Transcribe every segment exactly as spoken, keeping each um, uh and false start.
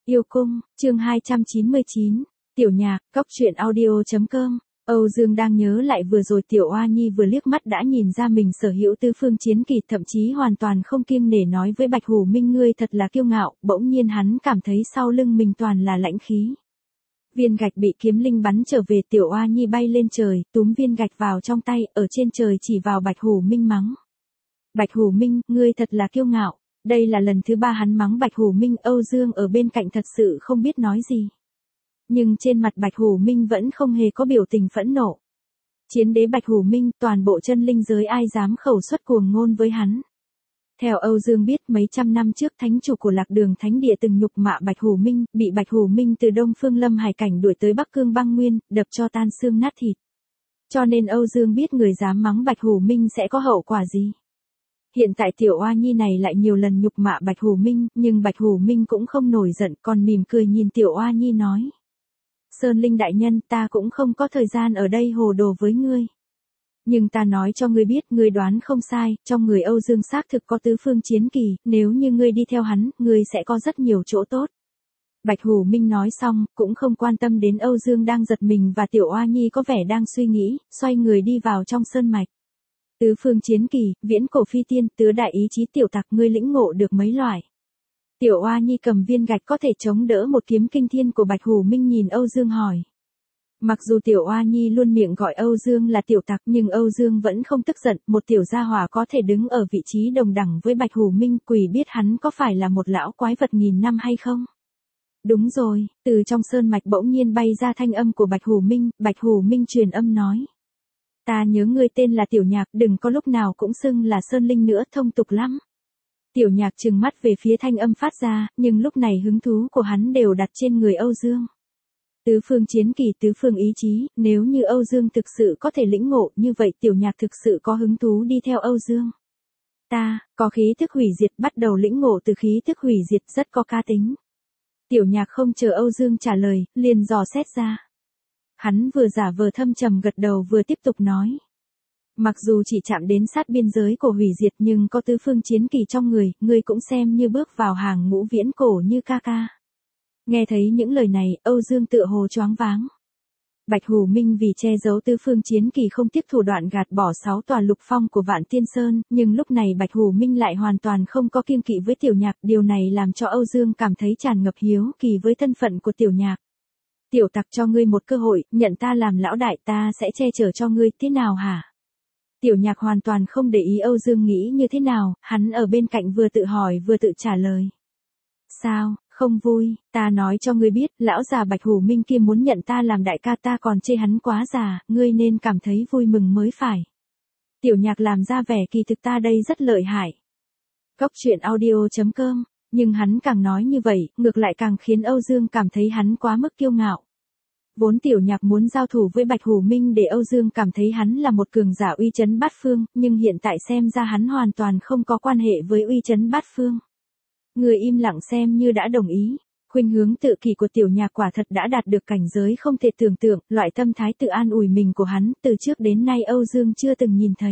Yêu cung, chương hai trăm chín mươi chín, Tiểu Nhạc, cóc truyện audio chấm com. Âu Dương đang nhớ lại vừa rồi Tiểu Oa Nhi vừa liếc mắt đã nhìn ra mình sở hữu tứ phương chiến kỳ, thậm chí hoàn toàn không kiêng nể nói với Bạch Hủ Minh ngươi thật là kiêu ngạo, bỗng nhiên hắn cảm thấy sau lưng mình toàn là lãnh khí. Viên gạch bị kiếm linh bắn trở về, Tiểu Oa Nhi bay lên trời, túm viên gạch vào trong tay, ở trên trời chỉ vào Bạch Hủ Minh mắng. Bạch Hủ Minh, ngươi thật là kiêu ngạo. Đây là lần thứ ba hắn mắng Bạch Hủ Minh, Âu Dương ở bên cạnh thật sự không biết nói gì. Nhưng trên mặt Bạch Hủ Minh vẫn không hề có biểu tình phẫn nộ. Chiến đế Bạch Hủ Minh, toàn bộ chân linh giới ai dám khẩu xuất cuồng ngôn với hắn. Theo Âu Dương biết, mấy trăm năm trước thánh chủ của Lạc Đường Thánh Địa từng nhục mạ Bạch Hủ Minh, bị Bạch Hủ Minh từ Đông Phương Lâm Hải cảnh đuổi tới Bắc Cương Băng Nguyên, đập cho tan xương nát thịt. Cho nên Âu Dương biết người dám mắng Bạch Hủ Minh sẽ có hậu quả gì. Hiện tại Tiểu Oa Nhi này lại nhiều lần nhục mạ Bạch Hủ Minh, nhưng Bạch Hủ Minh cũng không nổi giận, còn mỉm cười nhìn Tiểu Oa Nhi nói. Sơn Linh đại nhân, ta cũng không có thời gian ở đây hồ đồ với ngươi. Nhưng ta nói cho ngươi biết, ngươi đoán không sai, trong người Âu Dương xác thực có tứ phương chiến kỳ, nếu như ngươi đi theo hắn, ngươi sẽ có rất nhiều chỗ tốt. Bạch Hủ Minh nói xong, cũng không quan tâm đến Âu Dương đang giật mình và Tiểu Oa Nhi có vẻ đang suy nghĩ, xoay người đi vào trong sơn mạch. Tứ phương chiến kỳ, viễn cổ phi tiên, tứ đại ý chí tiểu tặc, ngươi lĩnh ngộ được mấy loại. Tiểu Oa Nhi cầm viên gạch có thể chống đỡ một kiếm kinh thiên của Bạch Hủ Minh, nhìn Âu Dương hỏi. Mặc dù Tiểu Oa Nhi luôn miệng gọi Âu Dương là tiểu tặc, nhưng Âu Dương vẫn không tức giận, một tiểu gia hỏa có thể đứng ở vị trí đồng đẳng với Bạch Hủ Minh, quỷ biết hắn có phải là một lão quái vật nghìn năm hay không. Đúng rồi, từ trong sơn mạch bỗng nhiên bay ra thanh âm của Bạch Hủ Minh, Bạch Hủ Minh truyền âm nói. Ta nhớ ngươi tên là Tiểu Nhạc, đừng có lúc nào cũng xưng là Sơn Linh nữa, thông tục lắm. Tiểu Nhạc trừng mắt về phía thanh âm phát ra, nhưng lúc này hứng thú của hắn đều đặt trên người Âu Dương. Tứ phương chiến kỳ, tứ phương ý chí, nếu như Âu Dương thực sự có thể lĩnh ngộ, như vậy Tiểu Nhạc thực sự có hứng thú đi theo Âu Dương. Ta, có khí thức hủy diệt, bắt đầu lĩnh ngộ từ khí thức hủy diệt, rất có cá tính. Tiểu Nhạc không chờ Âu Dương trả lời, liền dò xét ra. Hắn vừa giả vờ thâm trầm gật đầu vừa tiếp tục nói. Mặc dù chỉ chạm đến sát biên giới của hủy diệt nhưng có tứ phương chiến kỳ trong người, ngươi cũng xem như bước vào hàng ngũ viễn cổ như ca ca. Nghe thấy những lời này, Âu Dương tựa hồ choáng váng. Bạch Hủ Minh vì che giấu tứ phương chiến kỳ không tiếc thủ đoạn gạt bỏ sáu tòa lục phong của Vạn Tiên Sơn, nhưng lúc này Bạch Hủ Minh lại hoàn toàn không có kiêng kỵ với Tiểu Nhạc, điều này làm cho Âu Dương cảm thấy tràn ngập hiếu kỳ với thân phận của Tiểu Nhạc. Tiểu tặc, cho ngươi một cơ hội, nhận ta làm lão đại, ta sẽ che chở cho ngươi, thế nào hả? Tiểu Nhạc hoàn toàn không để ý Âu Dương nghĩ như thế nào, hắn ở bên cạnh vừa tự hỏi vừa tự trả lời. Sao, không vui, ta nói cho ngươi biết, lão già Bạch Hủ Minh kia muốn nhận ta làm đại ca, ta còn chê hắn quá già, ngươi nên cảm thấy vui mừng mới phải. Tiểu Nhạc làm ra vẻ kỳ thực ta đây rất lợi hại. Cóc truyện audio chấm com. Nhưng hắn càng nói như vậy, ngược lại càng khiến Âu Dương cảm thấy hắn quá mức kiêu ngạo. Vốn Tiểu Nhạc muốn giao thủ với Bạch Hủ Minh để Âu Dương cảm thấy hắn là một cường giả uy chấn bát phương, nhưng hiện tại xem ra hắn hoàn toàn không có quan hệ với uy chấn bát phương. Người im lặng xem như đã đồng ý. Khuynh hướng tự kỷ của Tiểu Nhạc quả thật đã đạt được cảnh giới không thể tưởng tượng, loại tâm thái tự an ủi mình của hắn, từ trước đến nay Âu Dương chưa từng nhìn thấy.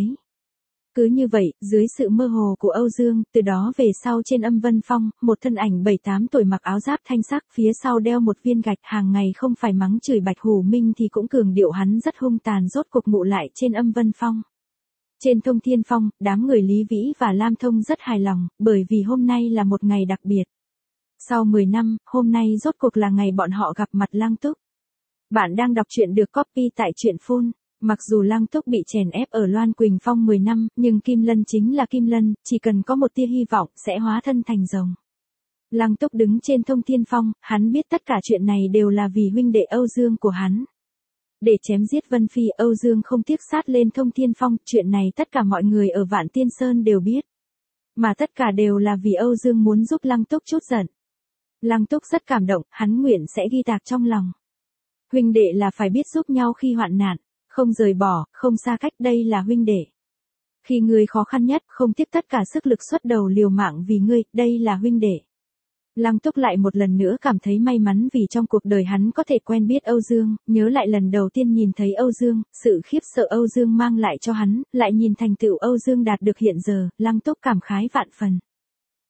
Cứ như vậy, dưới sự mơ hồ của Âu Dương, từ đó về sau trên Âm Vân Phong, một thân ảnh bảy tám tuổi mặc áo giáp thanh sắc, phía sau đeo một viên gạch, hàng ngày không phải mắng chửi Bạch Hủ Minh thì cũng cường điệu hắn rất hung tàn, rốt cuộc ngụ lại trên Âm Vân Phong. Trên Thông Thiên Phong, đám người Lý Vĩ và Lam Thông rất hài lòng, bởi vì hôm nay là một ngày đặc biệt. Sau mười năm, hôm nay rốt cuộc là ngày bọn họ gặp mặt Lăng Túc. Bạn đang đọc truyện được copy tại truyện phun. Mặc dù Lăng Túc bị chèn ép ở Loan Quỳnh Phong mười năm, nhưng Kim Lân chính là Kim Lân, chỉ cần có một tia hy vọng sẽ hóa thân thành rồng. Lăng Túc đứng trên Thông Thiên Phong, hắn biết tất cả chuyện này đều là vì huynh đệ Âu Dương của hắn. Để chém giết Vân Phi, Âu Dương không tiếc sát lên Thông Thiên Phong, chuyện này tất cả mọi người ở Vạn Tiên Sơn đều biết. Mà tất cả đều là vì Âu Dương muốn giúp Lăng Túc trút giận. Lăng Túc rất cảm động, hắn nguyện sẽ ghi tạc trong lòng. Huynh đệ là phải biết giúp nhau khi hoạn nạn. Không rời bỏ, không xa cách, đây là huynh đệ. Khi ngươi khó khăn nhất, không tiếc tất cả sức lực xuất đầu liều mạng vì ngươi, đây là huynh đệ. Lăng Túc lại một lần nữa cảm thấy may mắn vì trong cuộc đời hắn có thể quen biết Âu Dương, nhớ lại lần đầu tiên nhìn thấy Âu Dương, sự khiếp sợ Âu Dương mang lại cho hắn, lại nhìn thành tựu Âu Dương đạt được hiện giờ, Lăng Túc cảm khái vạn phần.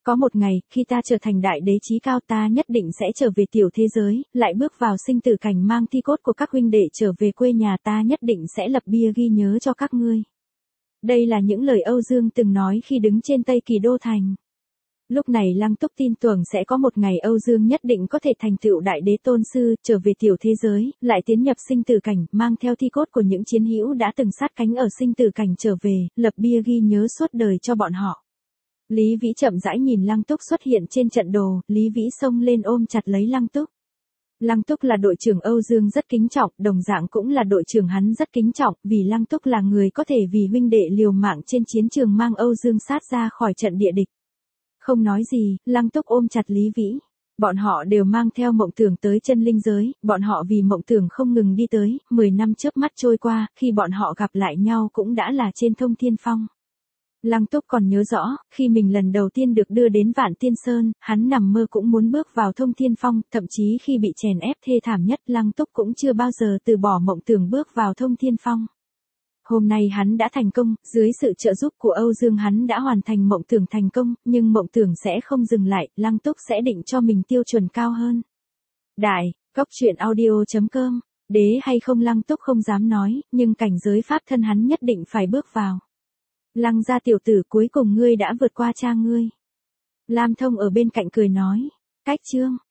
Có một ngày, khi ta trở thành đại đế chí cao ta nhất định sẽ trở về tiểu thế giới, lại bước vào sinh tử cảnh mang thi cốt của các huynh đệ trở về quê nhà ta nhất định sẽ lập bia ghi nhớ cho các ngươi. Đây là những lời Âu Dương từng nói khi đứng trên Tây Kỳ Đô Thành. Lúc này Lăng Túc tin tưởng sẽ có một ngày Âu Dương nhất định có thể thành tựu đại đế tôn sư, trở về tiểu thế giới, lại tiến nhập sinh tử cảnh, mang theo thi cốt của những chiến hữu đã từng sát cánh ở sinh tử cảnh trở về, lập bia ghi nhớ suốt đời cho bọn họ. Lý Vĩ chậm rãi nhìn Lăng Túc xuất hiện trên trận đồ, Lý Vĩ xông lên ôm chặt lấy Lăng Túc. Lăng Túc là đội trưởng Âu Dương rất kính trọng, đồng dạng cũng là đội trưởng hắn rất kính trọng, vì Lăng Túc là người có thể vì huynh đệ liều mạng trên chiến trường mang Âu Dương sát ra khỏi trận địa địch. Không nói gì, Lăng Túc ôm chặt Lý Vĩ. Bọn họ đều mang theo mộng tưởng tới chân linh giới, bọn họ vì mộng tưởng không ngừng đi tới, mười năm chớp mắt trôi qua, khi bọn họ gặp lại nhau cũng đã là trên Thông Thiên Phong. Lăng Túc còn nhớ rõ, khi mình lần đầu tiên được đưa đến Vạn Tiên Sơn, hắn nằm mơ cũng muốn bước vào Thông Thiên Phong, thậm chí khi bị chèn ép thê thảm nhất Lăng Túc cũng chưa bao giờ từ bỏ mộng tưởng bước vào Thông Thiên Phong. Hôm nay hắn đã thành công, dưới sự trợ giúp của Âu Dương hắn đã hoàn thành mộng tưởng thành công, nhưng mộng tưởng sẽ không dừng lại, Lăng Túc sẽ định cho mình tiêu chuẩn cao hơn. Đại, Cóc Truyện Audio chấm com, đế hay không Lăng Túc không dám nói, nhưng cảnh giới pháp thân hắn nhất định phải bước vào. Lăng gia tiểu tử cuối cùng ngươi đã vượt qua cha ngươi. Lam Thông ở bên cạnh cười nói, cách chương.